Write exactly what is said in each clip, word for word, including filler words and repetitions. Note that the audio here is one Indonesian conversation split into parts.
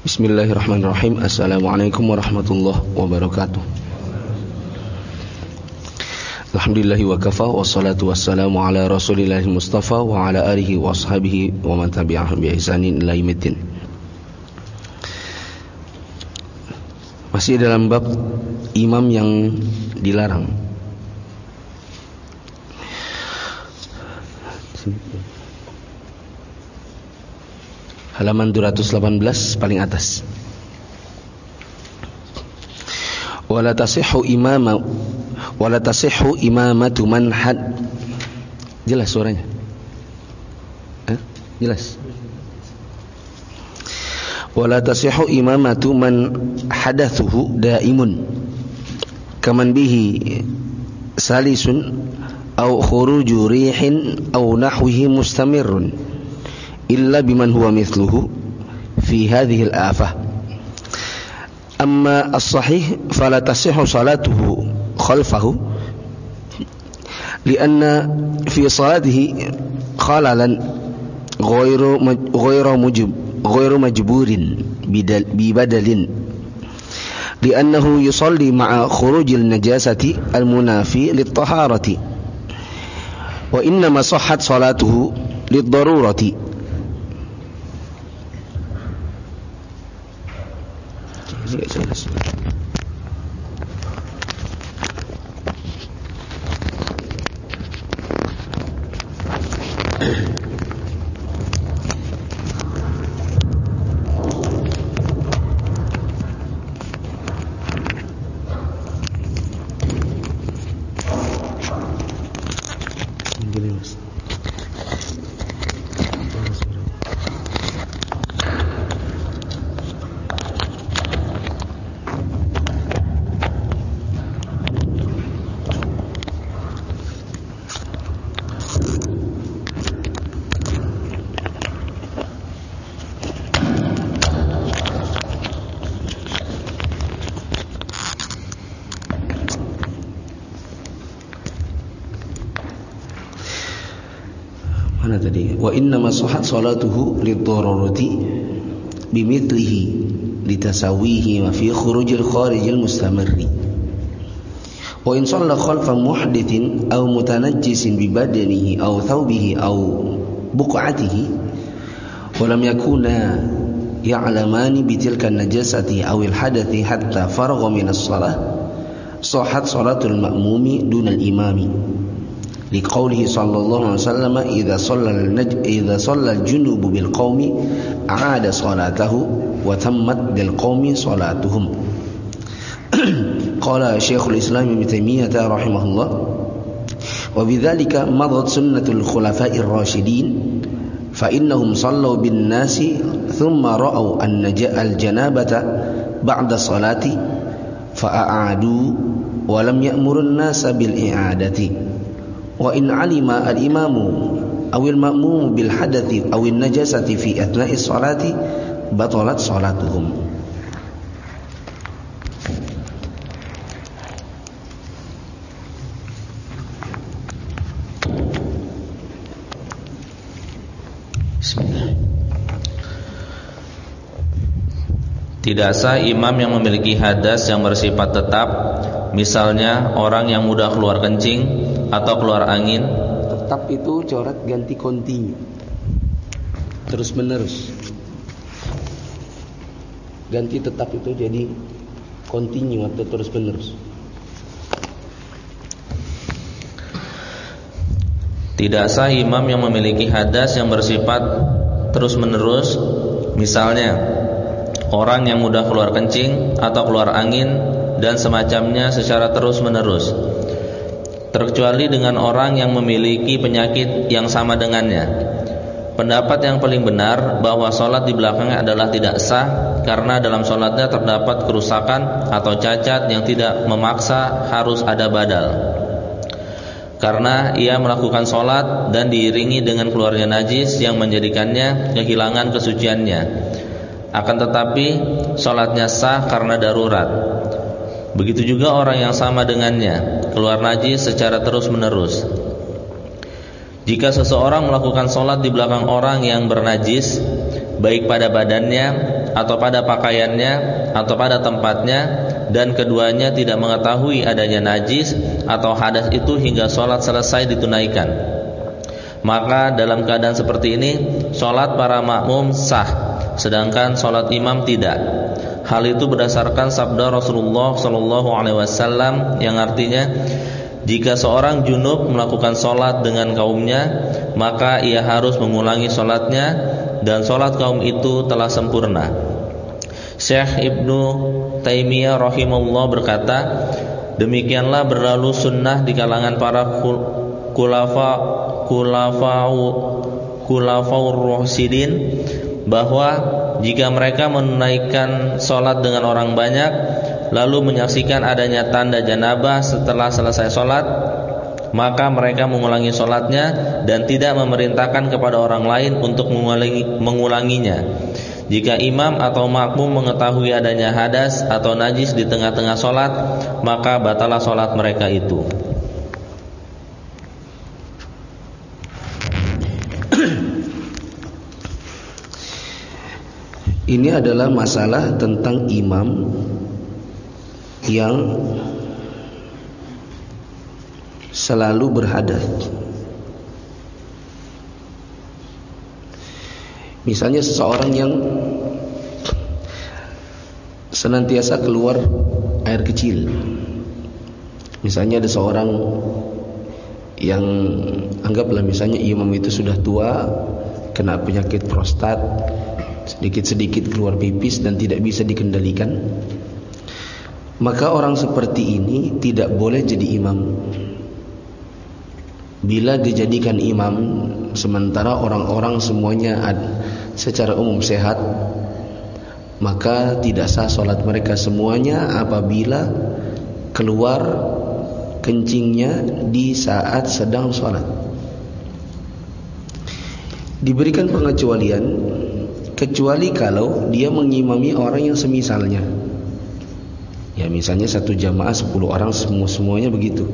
Bismillahirrahmanirrahim. Assalamualaikum warahmatullahi wabarakatuh. Alhamdulillahi wa kafa, wassalatu wassalamu ala rasulillahi mustafa wa ala alihi wa ashabihi wa man tabi'ahum bi ihsanin ila yaumiddin. Masih dalam bab imam yang dilarang. Halaman dua ratus delapan belas paling atas. Wala tasihhu imama wala tasihhu imamatu man had. Jelas suaranya? Eh? Jelas. Wala tasihhu imamatu man hadathuhu daimun kaman bihi salisun aw khuruju rihin aw nahwihi mustamirrun illa biman huwa mithluhu fi hadhihi al-afah. Amma as-sahih fala tasihhu salatuhu khalfahu lianna fi salatihi khalalan ghairu ghairu mujib ghairu majburin bi badalin liannahu yusalli ma'a khurujil najasati al-munafi lit-taharati wa innama sahhat salatuhu lid-darurati. Ini gak jelas. Mana tadi? Wa inna ma sahhat salatuhu lid-darurati bimithlihi litasawihi wa fi khurujil kharijil mustamirri. Wa in shalla khalfa muhdithin aw mutanajjisin bi badanihi aw thawbihi aw buq'atihi wa lam yakuna ya'lamani bi tilka an-najasati aw al-hadathi hatta faragha min as-salah sahhat salatul ma'mumi dunal imami. Liqaulihi sallallahu alaihi wasallam idza shalla idza shalla al-junub bil qaumi aada salatahu wa tammat bil qaumi salatuhum. Qala Syekhul Islam Ibnu Taimiyah rahimahullah wa bidzalika madat sunnatul khulafa'ir rasyidin fa innahum sallu bin nasi thumma ra'aw an-najal janabata ba'da salati fa a'adu wa lam ya'muru an-nasa bil i'adati. Wa in alima al-imamu awil ma'mum bil hadathi awil najasati fi athna'is salati batalat salatuhum. Bismillah. Tidak sah imam yang memiliki hadas yang bersifat tetap, misalnya orang yang mudah keluar kencing atau keluar angin. Tetap itu coret ganti kontinu, terus menerus. Ganti tetap itu jadi kontinu atau terus menerus. Tidak sah imam yang memiliki hadas yang bersifat terus menerus, misalnya orang yang mudah keluar kencing atau keluar angin dan semacamnya secara terus menerus, terkecuali dengan orang yang memiliki penyakit yang sama dengannya. Pendapat yang paling benar bahwa sholat di belakangnya adalah tidak sah, karena dalam sholatnya terdapat kerusakan atau cacat yang tidak memaksa harus ada badal. Karena ia melakukan sholat dan diiringi dengan keluarnya najis yang menjadikannya kehilangan kesuciannya. Akan tetapi sholatnya sah karena darurat. Begitu juga orang yang sama dengannya, keluar najis secara terus menerus. Jika seseorang melakukan sholat di belakang orang yang bernajis, baik pada badannya atau pada pakaiannya atau pada tempatnya, dan keduanya tidak mengetahui adanya najis atau hadas itu hingga sholat selesai ditunaikan, maka dalam keadaan seperti ini sholat para makmum sah, sedangkan sholat imam tidak. Hal itu berdasarkan sabda Rasulullah Shallallahu Alaihi Wasallam yang artinya, jika seorang junub melakukan sholat dengan kaumnya, maka ia harus mengulangi sholatnya, dan sholat kaum itu telah sempurna. Syekh Ibnu Taimiyah rahimahullah berkata, demikianlah berlalu sunnah di kalangan para kulafa kulafau kulafaur rasyidin, bahwa jika mereka menunaikan sholat dengan orang banyak lalu menyaksikan adanya tanda janabah setelah selesai sholat, maka mereka mengulangi sholatnya dan tidak memerintahkan kepada orang lain untuk mengulangi, mengulanginya. Jika imam atau makmum mengetahui adanya hadas atau najis di tengah-tengah sholat, maka batalah sholat mereka itu. Ini adalah masalah tentang imam yang selalu berhadas. Misalnya seseorang yang senantiasa keluar air kecil. Misalnya ada seorang yang anggaplah misalnya imam itu sudah tua, kena penyakit prostat, sedikit-sedikit keluar pipis dan tidak bisa dikendalikan, maka orang seperti ini tidak boleh jadi imam. Bila dijadikan imam sementara orang-orang semuanya secara umum sehat, maka tidak sah sholat mereka semuanya apabila keluar kencingnya di saat sedang sholat. Diberikan pengecualian, kecuali kalau dia mengimami orang yang semisalnya. Ya misalnya satu jamaah sepuluh orang semua semuanya begitu,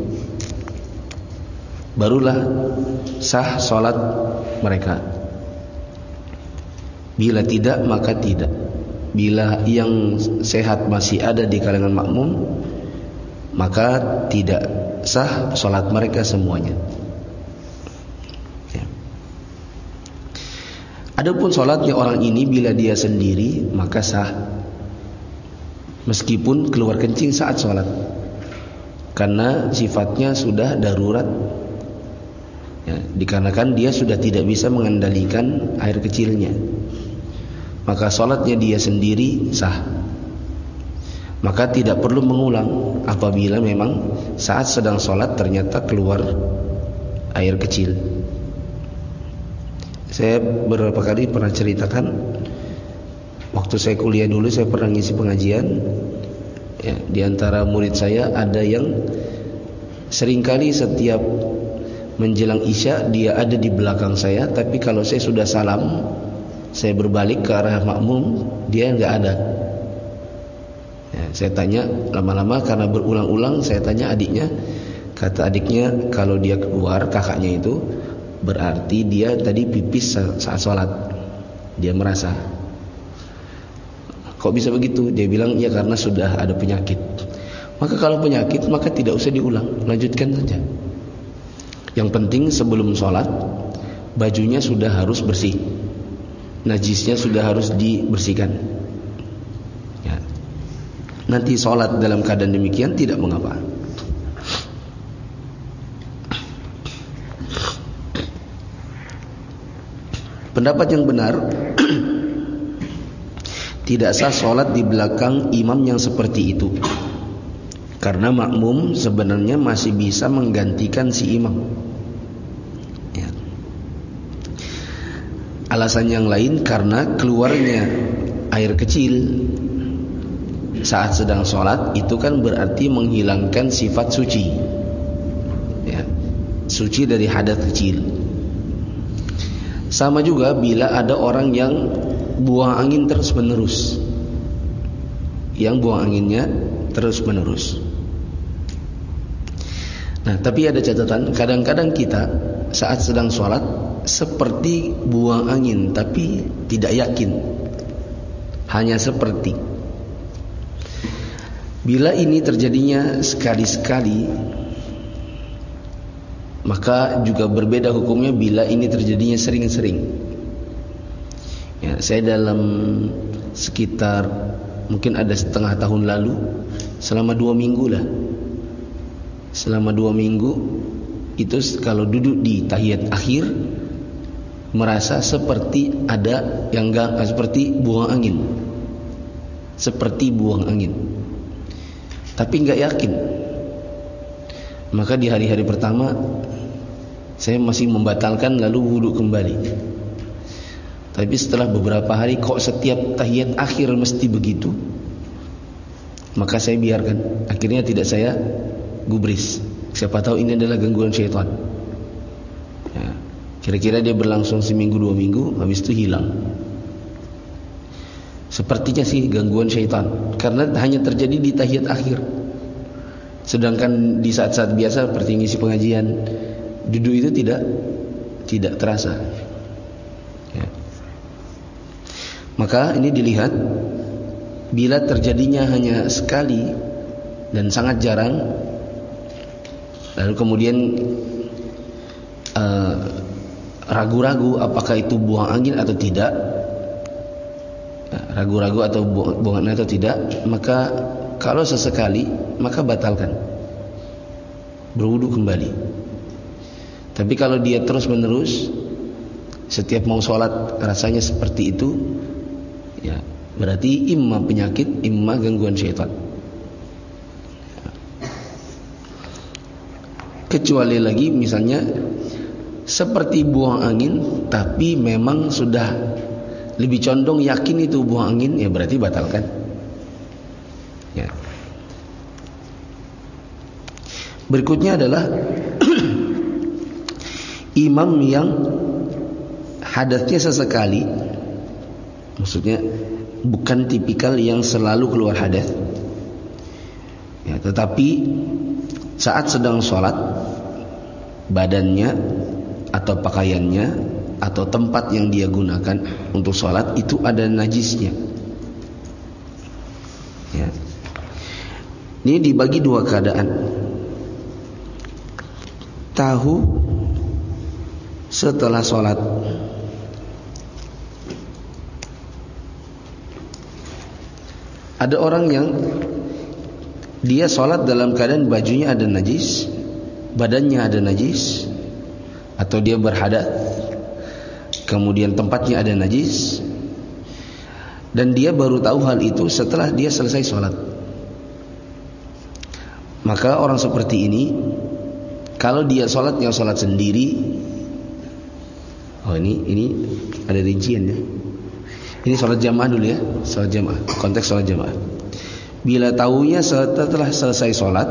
barulah sah sholat mereka. Bila tidak maka tidak. Bila yang sehat masih ada di kalangan makmum, maka tidak sah sholat mereka semuanya. Ya. Adapun sholatnya orang ini bila dia sendiri maka sah, meskipun keluar kencing saat sholat, karena sifatnya sudah darurat. Ya, dikarenakan dia sudah tidak bisa mengendalikan air kecilnya, maka sholatnya dia sendiri sah. Maka tidak perlu mengulang apabila memang saat sedang sholat ternyata keluar air kecil. Saya beberapa kali pernah ceritakan, waktu saya kuliah dulu saya pernah ngisi pengajian. Ya, di antara murid saya ada yang seringkali setiap menjelang isya dia ada di belakang saya, tapi kalau saya sudah salam, saya berbalik ke arah makmum, dia enggak ada. Ya, saya tanya lama-lama karena berulang-ulang, saya tanya adiknya, kata adiknya kalau dia keluar kakaknya itu berarti dia tadi pipis saat sholat, dia merasa. Kok bisa begitu? Dia bilang ya karena sudah ada penyakit. Maka kalau penyakit maka tidak usah diulang, lanjutkan saja. Yang penting sebelum sholat bajunya sudah harus bersih, najisnya sudah harus dibersihkan. Ya. Nanti sholat dalam keadaan demikian tidak mengapa. Pendapat yang benar, tidak sah sholat di belakang imam yang seperti itu, karena makmum sebenarnya masih bisa menggantikan si imam. Ya. Alasan yang lain karena keluarnya air kecil saat sedang sholat itu kan berarti menghilangkan sifat suci, ya, suci dari hadas kecil. Sama juga bila ada orang yang buang angin terus menerus, yang buang anginnya terus menerus. Nah, tapi ada catatan, kadang-kadang kita saat sedang sholat seperti buang angin tapi tidak yakin hanya seperti. Bila ini terjadinya sekali-sekali, maka juga berbeda hukumnya bila ini terjadinya sering-sering. Ya, saya dalam sekitar mungkin ada setengah tahun lalu, selama dua minggu lah, selama dua minggu itu kalau duduk di tahiyat akhir merasa seperti ada yang enggak, seperti buang angin, seperti buang angin, tapi enggak yakin. Maka di hari-hari pertama saya masih membatalkan lalu wudhu kembali. Tapi setelah beberapa hari kok setiap tahiyat akhir mesti begitu, maka saya biarkan. Akhirnya tidak saya gubris. Siapa tahu ini adalah gangguan syaitan. Ya, kira-kira dia berlangsung seminggu dua minggu, habis itu hilang. Sepertinya sih gangguan syaitan, karena hanya terjadi di tahiyat akhir. Sedangkan di saat-saat biasa seperti ngisi pengajian, duduk itu tidak tidak terasa. Ya. Maka ini dilihat, bila terjadinya hanya sekali dan sangat jarang, lalu kemudian uh, ragu-ragu apakah itu buang angin atau tidak, ragu-ragu atau buang angin atau tidak, maka kalau sesekali maka batalkan, berwudu kembali. Tapi kalau dia terus menerus setiap mau sholat rasanya seperti itu, ya berarti imma penyakit, imma gangguan syaitan. Kecuali lagi misalnya seperti buang angin, tapi memang sudah lebih condong yakin itu buang angin, ya berarti batalkan. Ya. Berikutnya adalah imam yang hadatnya sesekali, maksudnya bukan tipikal yang selalu keluar hadas, ya, tetapi saat sedang sholat badannya atau pakaiannya atau tempat yang dia gunakan untuk sholat itu ada najisnya. Ya. Ini dibagi dua keadaan. Tahu setelah sholat, ada orang yang dia sholat dalam keadaan bajunya ada najis, badannya ada najis, atau dia berhadas, kemudian tempatnya ada najis, dan dia baru tahu hal itu setelah dia selesai sholat. Maka orang seperti ini, kalau dia sholatnya sholat sendiri, oh ini ini ada rinciannya. Ini sholat jamaah dulu ya, sholat jamaah, konteks sholat jamaah. Bila tahunya setelah selesai sholat,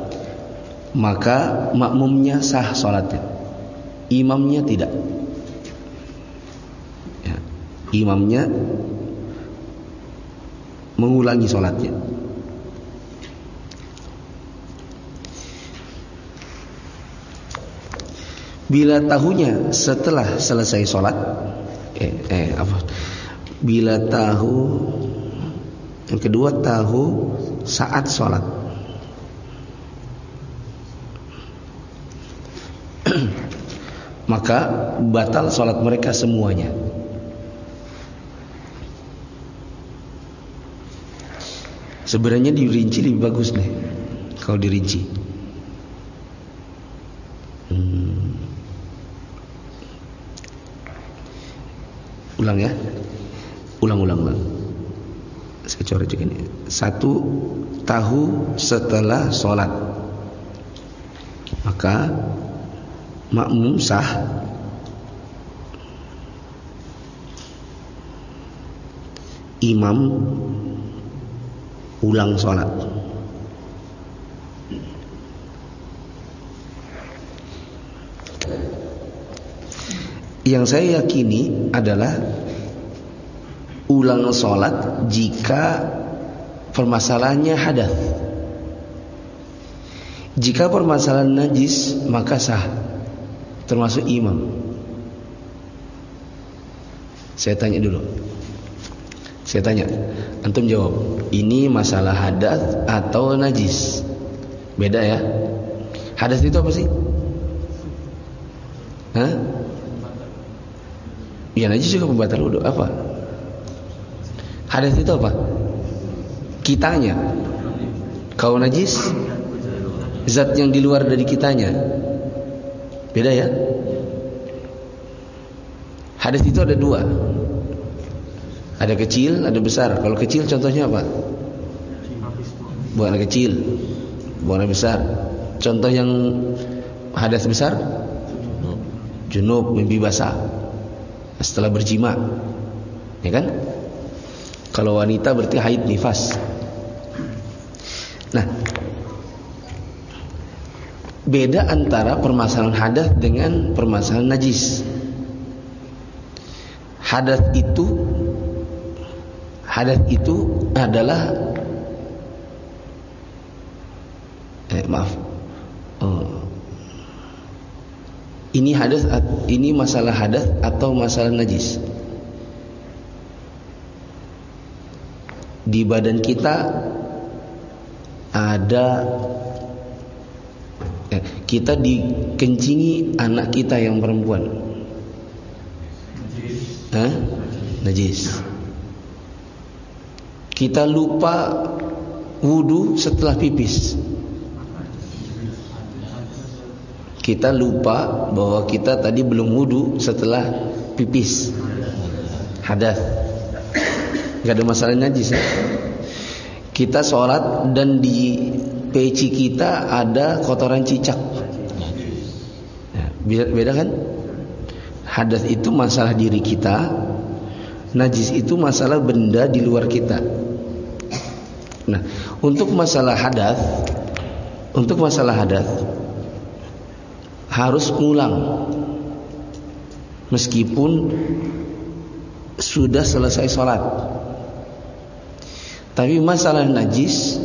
maka makmumnya sah sholatnya, imamnya tidak. Ya, imamnya mengulangi sholatnya. Bila tahunya setelah selesai sholat, eh, eh apa? Bila tahu, yang kedua tahu saat sholat, maka batal sholat mereka semuanya. Sebenarnya dirinci lebih bagus nih, kalau dirinci. Hmm. Ulang ya, ulang-ulang ulang. Saya coret juga ini. Satu, tahu setelah sholat, maka makmum sah. Imam ulang sholat. Yang saya yakini adalah ulang sholat jika permasalahannya hadas. Jika permasalahan najis, maka sah, termasuk imam. Saya tanya dulu, Saya tanya, antum jawab, ini masalah hadas atau najis? Beda ya. Hadas itu apa sih? Hah? Ya najis juga pembatal wudu. Apa? Hadas itu apa? Kitanya. Kalau najis, zat yang di luar dari kitanya. Beda ya. Hadas itu ada dua. Ada kecil, ada besar. Kalau kecil contohnya apa? Buang air kecil, buang air besar. Contoh yang hadas besar, junub, mimpi basah setelah berjima, ya kan? Kalau wanita berarti haid nifas. Nah, beda antara permasalahan hadas dengan permasalahan najis. Hadas itu Hadas itu adalah eh, maaf. Oh. Ini hadas, ini masalah hadas atau masalah najis? Di badan kita ada eh, kita dikencingi anak kita yang perempuan. Hah? Najis. Kita lupa wudu setelah pipis. Kita lupa bahwa kita tadi belum wudu setelah pipis. Hadas. Gak ada masalah najis ya? Kita sholat dan di peci kita ada kotoran cicak. Beda, beda kan? Hadas itu masalah diri kita, najis itu masalah benda di luar kita. Nah, untuk masalah hadas, untuk masalah hadas harus ngulang meskipun sudah selesai sholat. Tapi masalah najis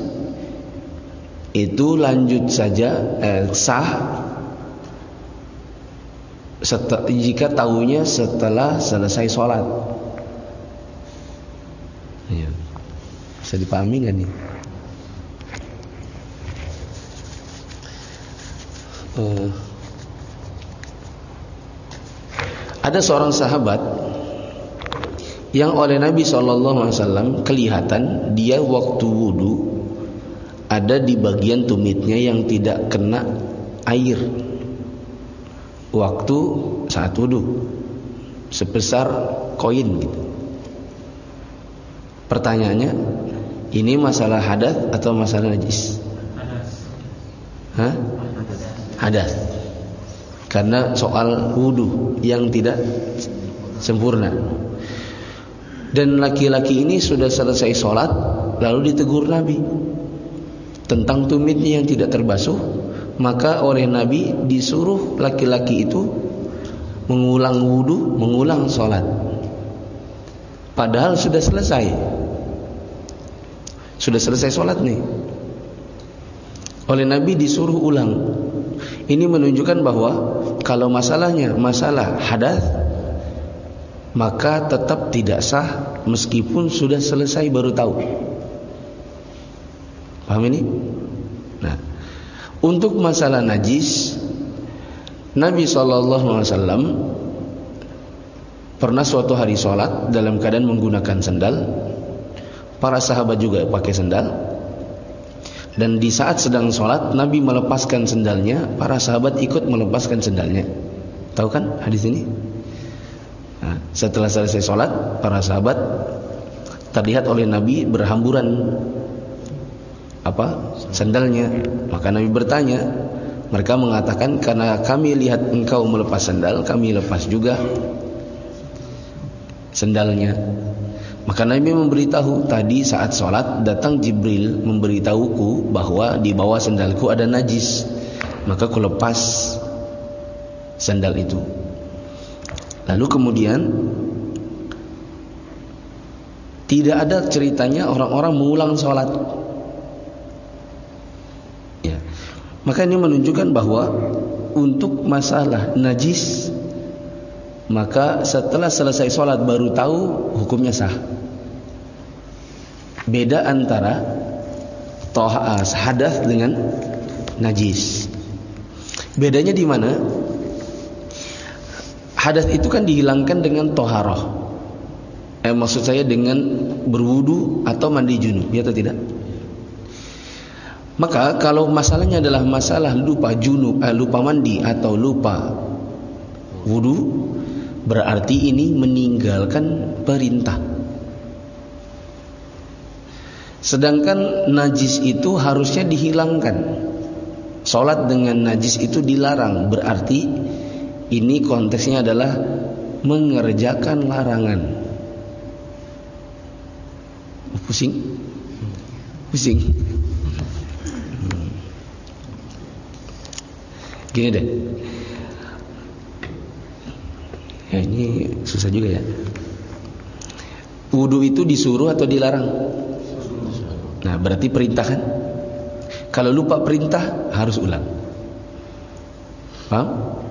itu lanjut saja eh, sah setel, jika tahunya setelah selesai sholat. Ya. Bisa dipahami nggak nih? Uh, ada seorang sahabat yang oleh Nabi shallallahu alaihi wasallam kelihatan dia waktu wudu ada di bagian tumitnya yang tidak kena air waktu saat wudu sebesar koin gitu. Pertanyaannya, ini masalah hadas atau masalah najis? Hah? Hadas. Karena soal wudu yang tidak sempurna. Dan laki-laki ini sudah selesai sholat, lalu ditegur Nabi tentang tumitnya yang tidak terbasuh. Maka oleh Nabi disuruh laki-laki itu mengulang wudu, mengulang sholat. Padahal sudah selesai. Sudah selesai sholat nih. Oleh Nabi disuruh ulang. Ini menunjukkan bahwa kalau masalahnya masalah hadas, maka tetap tidak sah meskipun sudah selesai baru tahu. Paham ini? Nah, untuk masalah najis, Nabi shallallahu alaihi wasallam pernah suatu hari sholat dalam keadaan menggunakan sendal. Para sahabat juga pakai sendal. Dan di saat sedang sholat, Nabi melepaskan sendalnya, para sahabat ikut melepaskan sendalnya. Tahu kan hadis ini? Nah, setelah selesai sholat, para sahabat terlihat oleh Nabi berhamburan apa sendalnya. Maka Nabi bertanya, mereka mengatakan, karena kami lihat engkau melepas sendal, kami lepas juga sendalnya. Maka Nabi memberitahu, tadi saat sholat datang Jibril memberitahuku bahwa di bawah sendalku ada najis, maka ku lepas sendal itu. Lalu kemudian tidak ada ceritanya orang-orang mengulang sholat. Ya. Maka ini menunjukkan bahwa untuk masalah najis, maka setelah selesai sholat baru tahu hukumnya sah. beda antara toha, hadas dengan najis. Bedanya di mana? Hadas itu kan dihilangkan dengan toharoh. Eh, maksud saya dengan berwudu atau mandi junub, ya atau tidak? Maka kalau masalahnya adalah masalah lupa junub, eh, lupa mandi atau lupa wudu, berarti ini meninggalkan perintah. Sedangkan najis itu harusnya dihilangkan. Salat dengan najis itu dilarang, berarti ini konteksnya adalah mengerjakan larangan. Pusing? Pusing? Gini deh. Ya ini susah juga ya. Wudu itu disuruh atau dilarang? Nah, berarti perintah kan? Kalau lupa perintah harus ulang. Paham?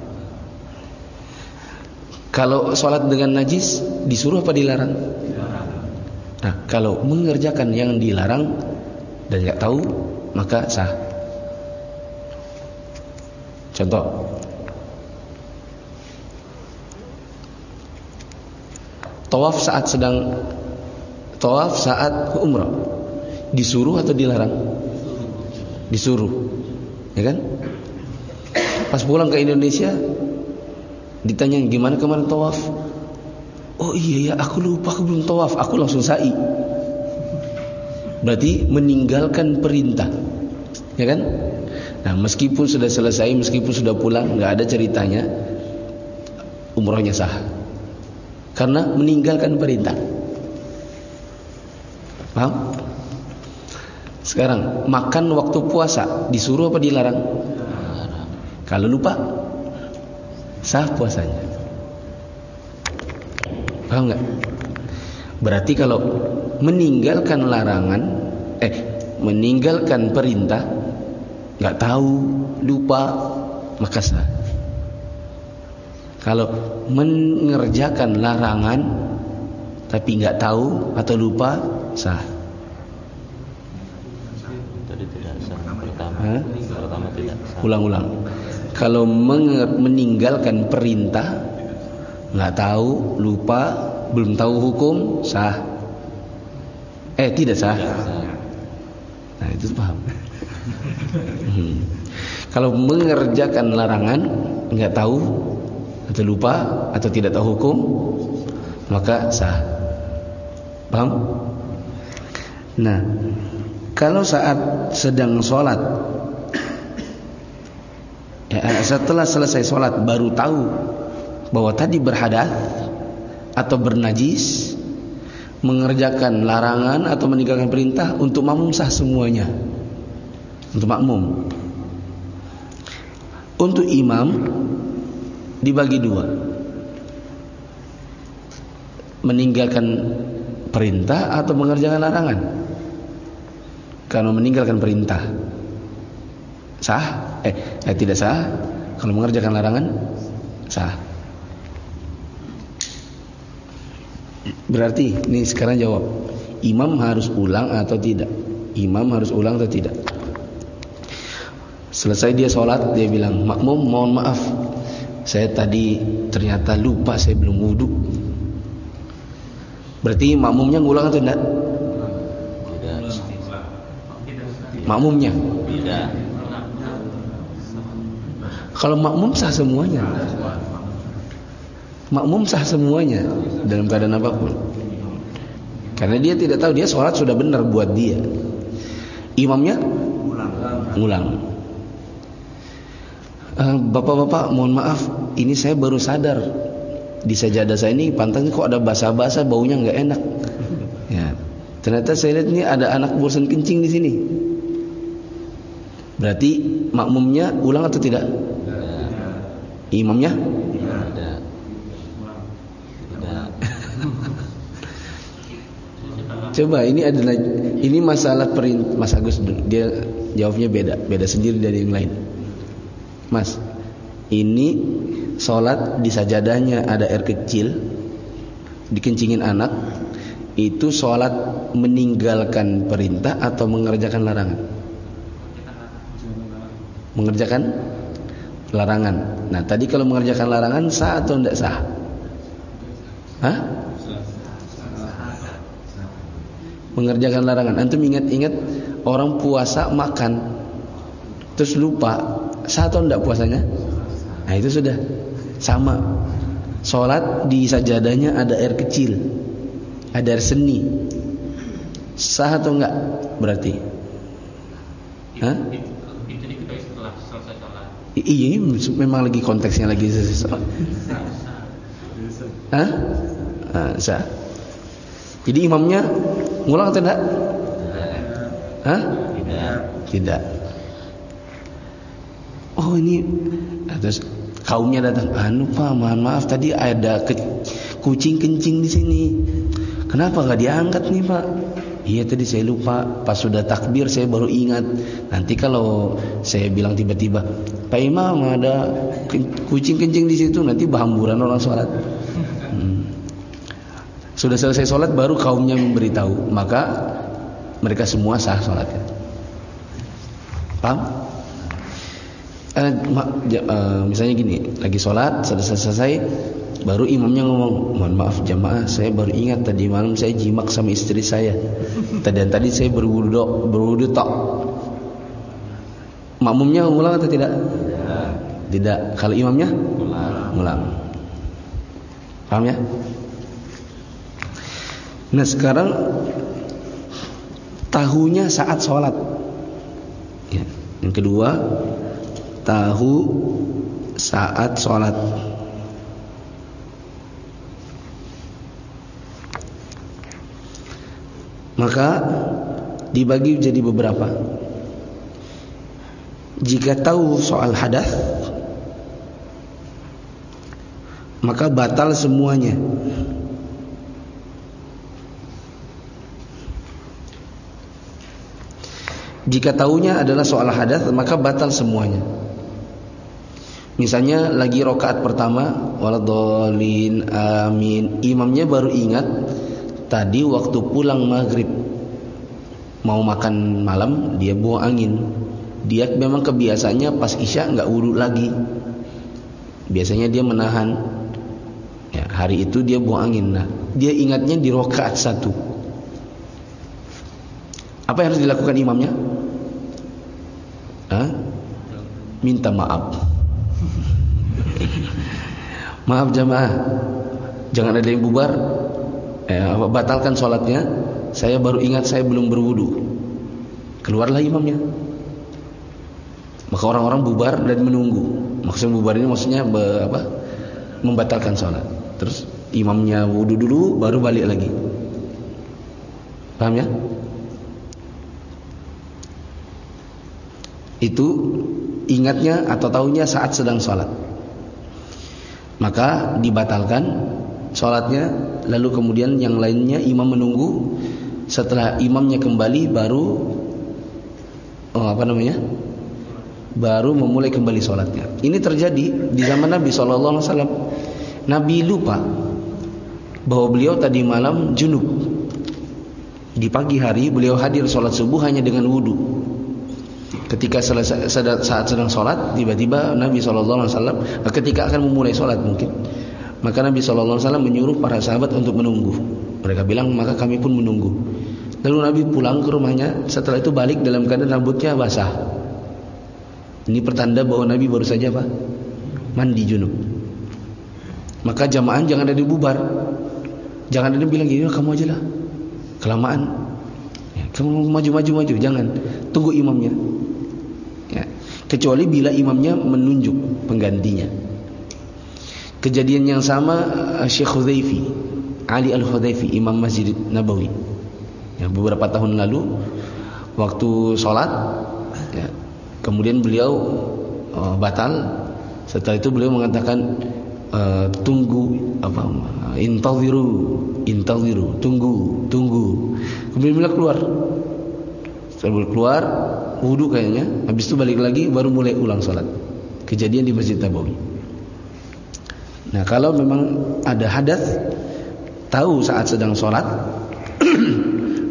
Kalau sholat dengan najis disuruh apa dilarang? Nah, kalau mengerjakan yang dilarang dan tidak tahu, maka sah. Contoh, tawaf saat sedang tawaf saat umrah disuruh atau dilarang? Disuruh, ya kan? Pas pulang ke Indonesia ditanya gimana kemarin tawaf? Oh iya ya, aku lupa, aku belum tawaf, aku langsung sa'i. Berarti meninggalkan perintah, ya kan? Nah, meskipun sudah selesai, meskipun sudah pulang, nggak ada ceritanya umrohnya sah, karena meninggalkan perintah. Paham? Sekarang makan waktu puasa disuruh apa dilarang? Kalau lupa sah puasanya. Paham nggak? Berarti kalau meninggalkan larangan, eh meninggalkan perintah, nggak tahu, lupa, maka sah. Kalau mengerjakan larangan tapi nggak tahu atau lupa, sah. Tadi tidak sah. Pertama, Hah? pertama tidak sah. Ulang-ulang. Kalau meninggalkan perintah, nggak tahu, lupa, belum tahu hukum, sah. Eh tidak sah. Tidak sah. Nah itu paham. hmm. Kalau mengerjakan larangan, nggak tahu atau lupa atau tidak tahu hukum, maka sah. Paham? Nah, kalau saat sedang sholat, ya, setelah selesai sholat baru tahu bahwa tadi berhadas atau bernajis, mengerjakan larangan atau meninggalkan perintah, untuk makmum sah semuanya. Untuk makmum. Untuk imam dibagi dua, meninggalkan perintah atau mengerjakan larangan. Kalau meninggalkan perintah sah, eh, eh tidak sah. Kalau mengerjakan larangan sah. Berarti ini sekarang jawab, imam harus ulang atau tidak? Imam harus ulang atau tidak? Selesai dia sholat, dia bilang, makmum mohon maaf, saya tadi ternyata lupa, saya belum wudu. Berarti makmumnya ngulang atau tidak? Tidak. Makmumnya? Tidak. Kalau makmum sah semuanya. Makmum sah semuanya dalam keadaan apapun. Karena dia tidak tahu, dia sholat sudah benar buat dia. Imamnya ngulang. Uh, Bapak-bapak mohon maaf, ini saya baru sadar di sajadah saya ini pantatnya kok ada basah-basah, baunya nggak enak. Ya, ternyata saya lihat ini ada anak bosan kencing di sini. Berarti makmumnya ulang atau tidak? Tidak. Imamnya? Tidak. Tidak. Coba ini adalah ini masalah perintah. Mas Agus dia jawabnya beda, beda sendiri dari yang lain. Mas, ini sholat di sajadahnya ada air kecil, dikencingin anak, itu sholat meninggalkan perintah atau mengerjakan larangan? Mengerjakan larangan. Nah tadi kalau mengerjakan larangan sah atau tidak sah? Hah? Mengerjakan larangan. Antum ingat-ingat orang puasa makan terus lupa, sah atau tidak puasanya? Nah itu sudah sama. Sholat di sajadahnya ada air kecil, ada air seni, sah atau enggak berarti? Hah? Itu diketahui setelah selesai sholat. Iya, memang lagi konteksnya lagi selesai sholat. Hah? Ah, sah. Jadi imamnya ngulang atau tidak? Hah? Tidak. Tidak. Oh ini, terus kaumnya datang. Anu Pak, mohon maaf tadi ada ke, kucing kencing di sini. Kenapa nggak diangkat nih Pak? Iya tadi saya lupa. Pas sudah takbir saya baru ingat. Nanti kalau saya bilang tiba-tiba, Pak Imam ada kucing kencing di situ, nanti berhamburan orang sholat. Hmm. Sudah selesai sholat baru kaumnya memberitahu, maka mereka semua sah sholatnya. Paham? Eh, ma, ja, uh, misalnya gini, lagi sholat selesai-selesai, baru imamnya ngomong, mohon maaf jamaah, saya baru ingat tadi malam saya jimak sama istri saya. Dan tadi saya berwudu, berwudu tok. Makmumnya ngulang atau tidak? Tidak. Tidak. Kalau imamnya? Ngulang. Ngulang. Paham ya? Nah sekarang tahunya saat sholat ya. Yang kedua, tahu saat sholat. Maka dibagi jadi beberapa. Jika tahu soal hadas, maka batal semuanya. Jika tahunya adalah soal hadas, maka batal semuanya. Misalnya lagi rokaat pertama, waladhdallin amin, imamnya baru ingat tadi waktu pulang maghrib mau makan malam dia buang angin. Dia memang kebiasaannya pas isya nggak wudu lagi. Biasanya dia menahan. Ya, hari itu dia buang angin. Nah, dia ingatnya di rokaat satu. Apa yang harus dilakukan imamnya? Hah? Minta maaf. Maaf jamaah, jangan ada yang bubar. Eh, batalkan sholatnya. Saya baru ingat saya belum berwudu. Keluarlah imamnya. Maka orang-orang bubar dan menunggu. Maksud bubar ini maksudnya be, apa? Membatalkan sholat. Terus imamnya wudu dulu, baru balik lagi. Paham ya? Itu ingatnya atau tahunya saat sedang sholat, maka dibatalkan sholatnya. Lalu kemudian yang lainnya imam menunggu. Setelah imamnya kembali baru oh, apa namanya baru memulai kembali sholatnya. Ini terjadi di zaman Nabi shallallahu alaihi wasallam. Nabi lupa bahwa beliau tadi malam junub. Di pagi hari beliau hadir sholat subuh hanya dengan wudu. Ketika selesai, saat sedang sholat, tiba-tiba Nabi shallallahu alaihi wasallam ketika akan memulai sholat mungkin, maka Nabi shallallahu alaihi wasallam menyuruh para sahabat untuk menunggu. Mereka bilang, maka kami pun menunggu. Lalu Nabi pulang ke rumahnya. Setelah itu balik dalam keadaan rambutnya basah. Ini pertanda bahwa Nabi baru saja apa? Mandi junub. Maka jamaah jangan ada dibubar. Jangan ada bilang gini, kamu aja lah, kelamaan. Ya, kamu maju-maju maju, jangan. Tunggu imamnya. Ya, kecuali bila imamnya menunjuk penggantinya. Kejadian yang sama Syekh Hudzaify, Ali Al-Hudzaify, Imam Masjid Nabawi. Ya, beberapa tahun lalu waktu sholat, ya, kemudian beliau uh, batal. Setelah itu beliau mengatakan uh, tunggu apa? Intaziru, intaziru, tunggu, tunggu. Kemudian beliau keluar. Setelah keluar wudu kayaknya, habis itu balik lagi baru mulai ulang sholat. Kejadian di Masjid Nabawi. Nah kalau memang ada hadas, tahu saat sedang sholat,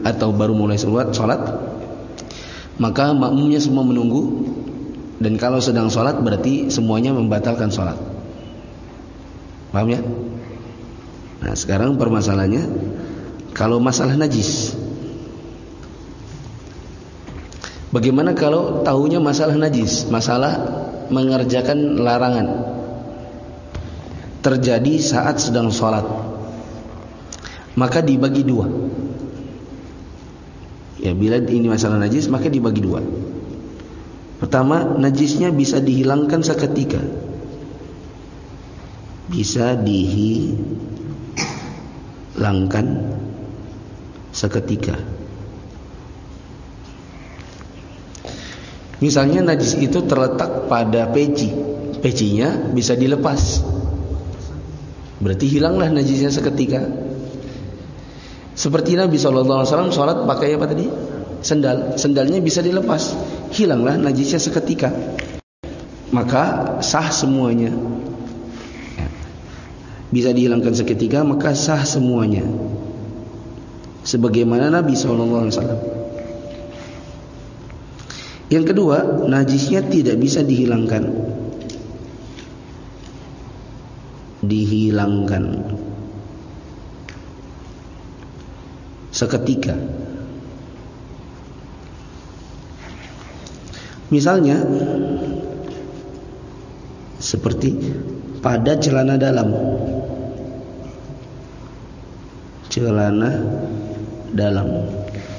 atau baru mulai sholat, maka makmumnya semua menunggu. Dan kalau sedang sholat berarti semuanya membatalkan sholat. Paham ya? Nah sekarang permasalahannya, kalau masalah najis, bagaimana kalau tahunya masalah najis, masalah mengerjakan larangan terjadi saat sedang sholat, maka dibagi dua. Ya, bila ini masalah najis maka dibagi dua. Pertama, najisnya bisa dihilangkan seketika, bisa dihilangkan seketika. Misalnya najis itu terletak pada peci, pecinya bisa dilepas, berarti hilanglah najisnya seketika. Seperti Nabi shallallahu alaihi wasallam sholat pakai apa tadi? Sendal, sendalnya bisa dilepas, hilanglah najisnya seketika, maka sah semuanya. Bisa dihilangkan seketika maka sah semuanya, sebagaimana Nabi shallallahu alaihi wasallam. Yang kedua, najisnya tidak bisa dihilangkan. Dihilangkan seketika. Misalnya seperti pada celana dalam. Celana dalam.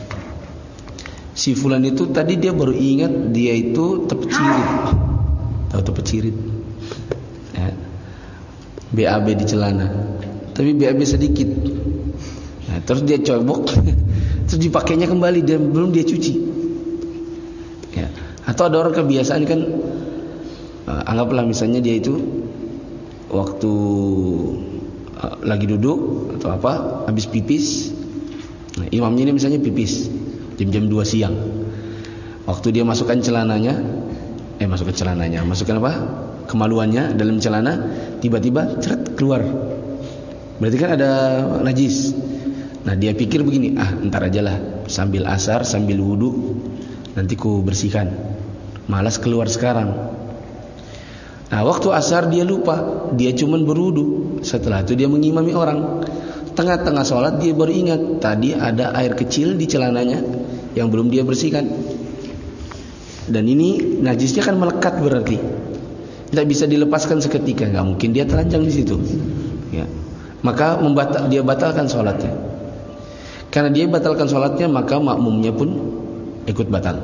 Si fulan itu tadi dia baru ingat dia itu tepecirit. Tahu tepecirit? Ya. B A B di celana. Tapi B A B sedikit. Nah, terus dia cobok, terus dipakainya kembali dan belum dia cuci. Ya. Atau ada orang kebiasaan kan, uh, anggaplah misalnya dia itu waktu uh, lagi duduk atau apa, habis pipis. Nah, imamnya ini misalnya pipis jam-jam dua siang. Waktu dia masukkan celananya, eh masukkan celananya, masukkan apa? Kemaluannya dalam celana, tiba-tiba ceret keluar. Berarti kan ada najis. Nah dia pikir begini, ah ntar aja lah, sambil asar, sambil wudu, nanti ku bersihkan. Malas keluar sekarang. Nah waktu asar dia lupa, dia cuman berwudu. Setelah itu dia mengimami orang. Tengah-tengah sholat dia baru ingat, tadi ada air kecil di celananya yang belum dia bersihkan. Dan ini najisnya kan melekat berarti, tidak bisa dilepaskan seketika, nggak mungkin dia telanjang di situ. Ya. Maka membatal, dia batalkan sholatnya. Karena dia batalkan sholatnya, maka makmumnya pun ikut batal.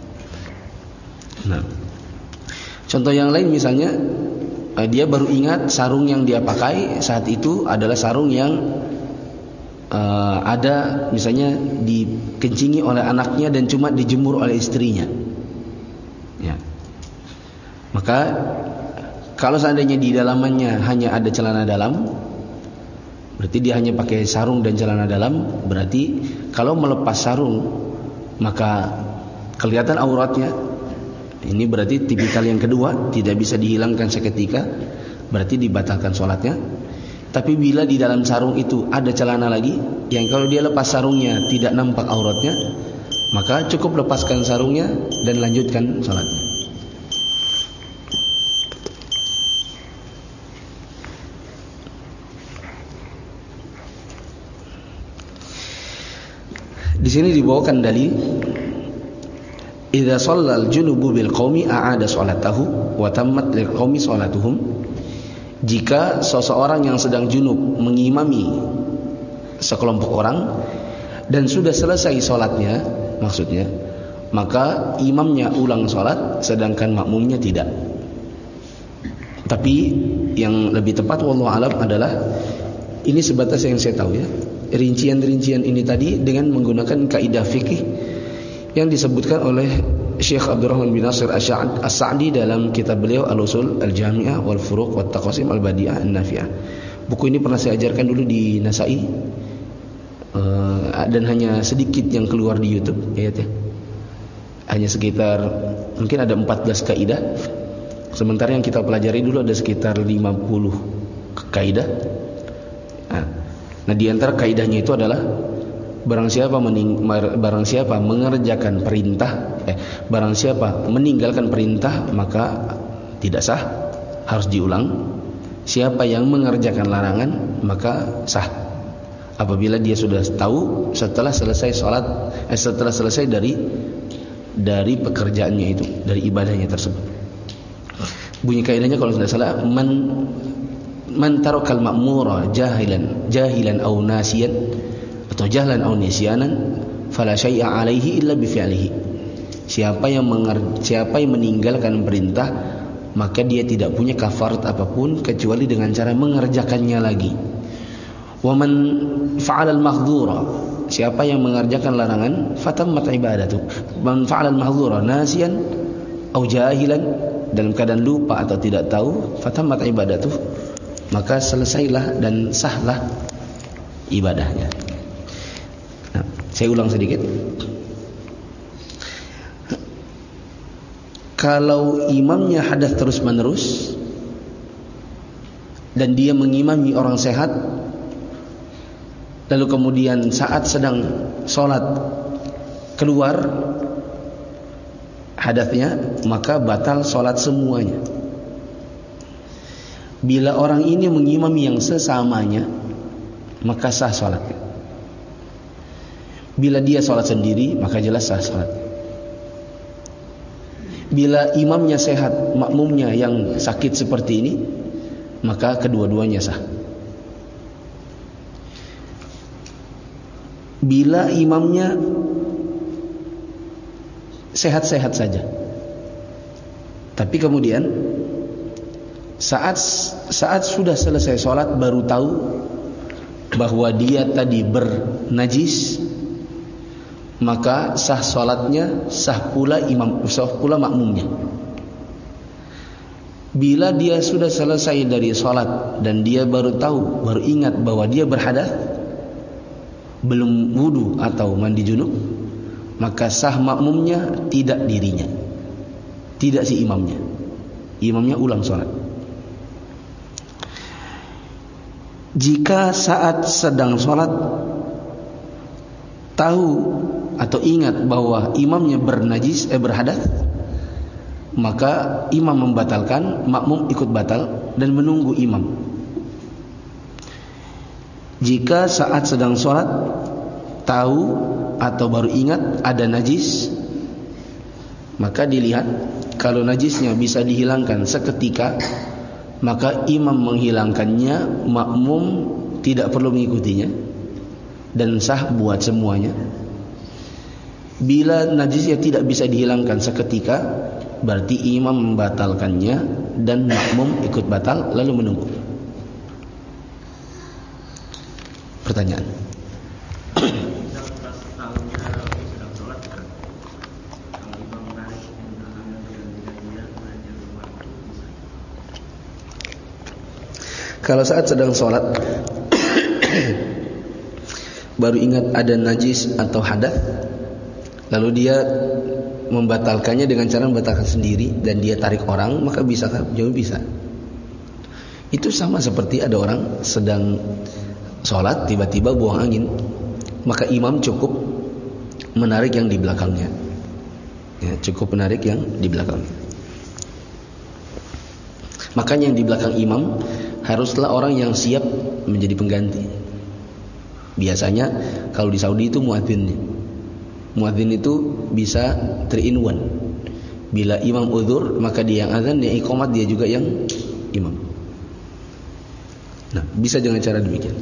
Nah, contoh yang lain misalnya, dia baru ingat sarung yang dia pakai saat itu adalah sarung yang uh, ada misalnya dikencingi oleh anaknya dan cuma dijemur oleh istrinya. Ya. Maka kalau seandainya di dalamannya hanya ada celana dalam, berarti dia hanya pakai sarung dan celana dalam. Berarti kalau melepas sarung maka kelihatan auratnya. Ini berarti tipikal yang kedua, tidak bisa dihilangkan seketika, berarti dibatalkan sholatnya. Tapi bila di dalam sarung itu ada celana lagi, yang kalau dia lepas sarungnya tidak nampak auratnya, maka cukup lepaskan sarungnya dan lanjutkan sholatnya. Di sini dibawakan dalil, idza shallal junubu bil qaumi a'ada sholatahu wa tammat lil qaumi sholatuhum. Jika seseorang yang sedang junub mengimami sekelompok orang dan sudah selesai sholatnya, maksudnya, maka imamnya ulang sholat sedangkan makmumnya tidak. Tapi yang lebih tepat wallahu alam adalah ini sebatas yang saya tahu ya. Rincian-rincian ini tadi dengan menggunakan kaidah fikih yang disebutkan oleh Syekh Abdurrahman bin Nasir As-Sa'di dalam kitab beliau Al-Usul Al-Jami'ah wal Furuq wat Taqasim Al-Badi'ah An-Nafi'ah. Buku ini pernah saya ajarkan dulu di Nasai, uh, dan hanya sedikit yang keluar di YouTube, ya, ya. Hanya sekitar mungkin ada empat belas kaidah. Sementara yang kita pelajari dulu ada sekitar lima puluh kaidah. Nah, nah di antara kaidahnya itu adalah barang siapa mening, barang siapa mengerjakan perintah, eh, barang siapa meninggalkan perintah maka tidak sah, harus diulang. Siapa yang mengerjakan larangan maka sah. Apabila dia sudah tahu setelah selesai sholat, eh, setelah selesai dari dari pekerjaannya itu, dari ibadahnya tersebut. Bunyi kaidahnya kalau tidak salah, man man tarakal ma'mura jahilan jahilan aw nasiyan atau jahlan aw nisyanan fala syai'a 'alaihi illa bi fi'lihi. Siapa yang menger, siapa yang meninggalkan perintah maka dia tidak punya kafarat apapun kecuali dengan cara mengerjakannya lagi. Wa man fa'ala al-mahdhura, siapa yang mengerjakan larangan, fatammat ibadatu. Man fa'ala al-mahdhura nasiyan aw jahilan, dalam keadaan lupa atau tidak tahu, fatammat ibadatu, maka selesailah dan sahlah ibadahnya. Nah, saya ulang sedikit. Kalau imamnya hadas terus menerus dan dia mengimami orang sehat, lalu kemudian saat sedang sholat keluar hadasnya, maka batal sholat semuanya. Bila orang ini mengimami yang sesamanya, maka sah sholatnya. Bila dia sholat sendiri, maka jelas sah sholat. Bila imamnya sehat, makmumnya yang sakit seperti ini, maka kedua-duanya sah. Bila imamnya sehat-sehat saja, tapi kemudian saat saat sudah selesai sholat baru tahu bahwa dia tadi bernajis, maka sah sholatnya, sah pula imam, sah pula makmumnya. Bila dia sudah selesai dari sholat dan dia baru tahu, baru ingat bahwa dia berhadas, belum wudu atau mandi junub, maka sah makmumnya, tidak dirinya, tidak si imamnya. Imamnya ulang sholat. Jika saat sedang sholat tahu atau ingat bahwa imamnya bernajis, eh berhadas, maka imam membatalkan, makmum ikut batal dan menunggu imam. Jika saat sedang sholat tahu atau baru ingat ada najis, maka dilihat, kalau najisnya bisa dihilangkan seketika, maka imam menghilangkannya, makmum tidak perlu mengikutinya dan sah buat semuanya. Bila najisnya tidak bisa dihilangkan seketika, berarti imam membatalkannya dan makmum ikut batal lalu menunggu. Pertanyaan. Kalau saat sedang sholat baru ingat ada najis atau hadas, lalu dia membatalkannya dengan cara membatalkan sendiri dan dia tarik orang, maka bisa kan? Jauh bisa. Itu sama seperti ada orang sedang sholat tiba-tiba buang angin, maka imam cukup menarik yang di belakangnya, ya, cukup menarik yang di belakangnya. Makanya yang di belakang imam haruslah orang yang siap menjadi pengganti. Biasanya kalau di Saudi itu muadzinnya. Muadzin itu bisa three in one. Bila imam udzur, maka dia yang azan, yang iqamat dia juga yang imam. Nah, bisa dengan cara demikian.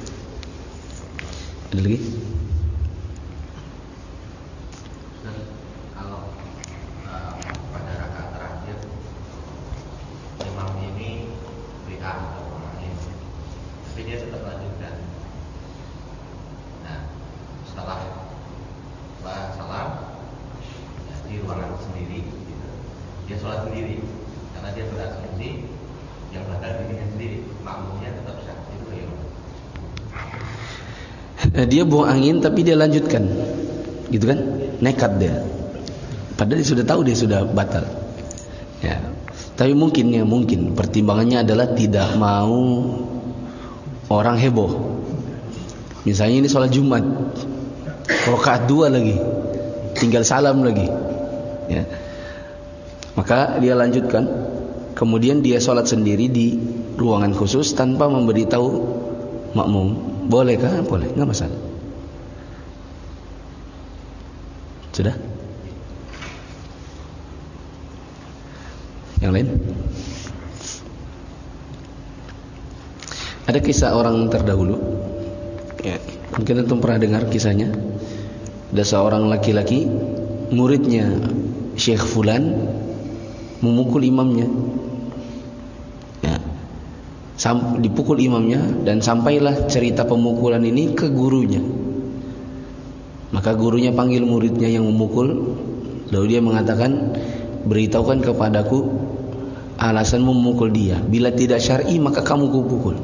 Ada lagi? Dia buang angin tapi dia lanjutkan, gitu kan? Nekat dia. Padahal dia sudah tahu dia sudah batal. Ya. Tapi mungkin ya mungkin pertimbangannya adalah tidak mau orang heboh. Misalnya ini sholat Jumat, rakaat dua lagi, tinggal salam lagi, ya. Maka dia lanjutkan, kemudian dia sholat sendiri di ruangan khusus tanpa memberitahu makmum. Bolehkah? Boleh, nggak masalah. Sudah? Yang lain? Ada kisah orang terdahulu, ya, mungkin antum pernah dengar kisahnya. Ada seorang laki-laki, muridnya Syekh Fulan, memukul imamnya, ya, Sam, dipukul imamnya, dan sampailah cerita pemukulan ini ke gurunya. Maka gurunya panggil muridnya yang memukul, lalu dia mengatakan, beritahukan kepadaku alasanmu memukul dia. Bila tidak syar'i maka kamu kupukul.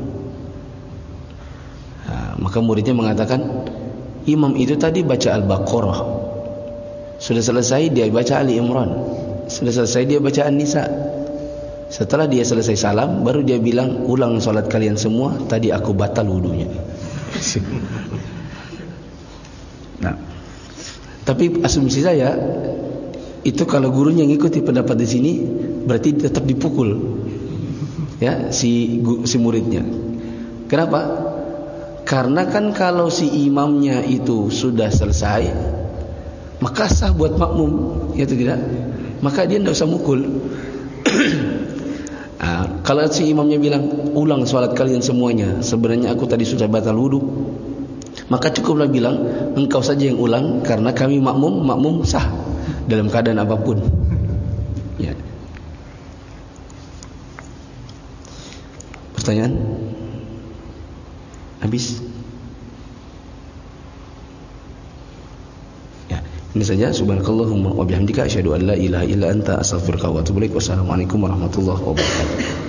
Nah, maka muridnya mengatakan, imam itu tadi baca Al-Baqarah, sudah selesai dia baca Ali Imran, sudah selesai dia baca An-Nisa. Setelah dia selesai salam, baru dia bilang, ulang sholat kalian semua, tadi aku batal wudunya. Nah, tapi asumsi saya, itu kalau gurunya ngikuti pendapat di sini, berarti tetap dipukul, ya, si si muridnya. Kenapa? Karena kan kalau si imamnya itu sudah selesai, maka sah buat makmum, ya tidak? Maka dia tidak usah mukul. Nah, kalau si imamnya bilang, ulang sholat kalian semuanya, sebenarnya aku tadi sudah batal wudu, maka cukuplah bilang, engkau saja yang ulang, karena kami makmum, makmum sah dalam keadaan apapun, ya. Pertanyaan? Habis? Ya, ini saja. Subhanakallahumma wa bihamdika asyhadu an la ilaha illa anta astaghfiruka wa atubu ilaik. Wassalamualaikum warahmatullahi wabarakatuh.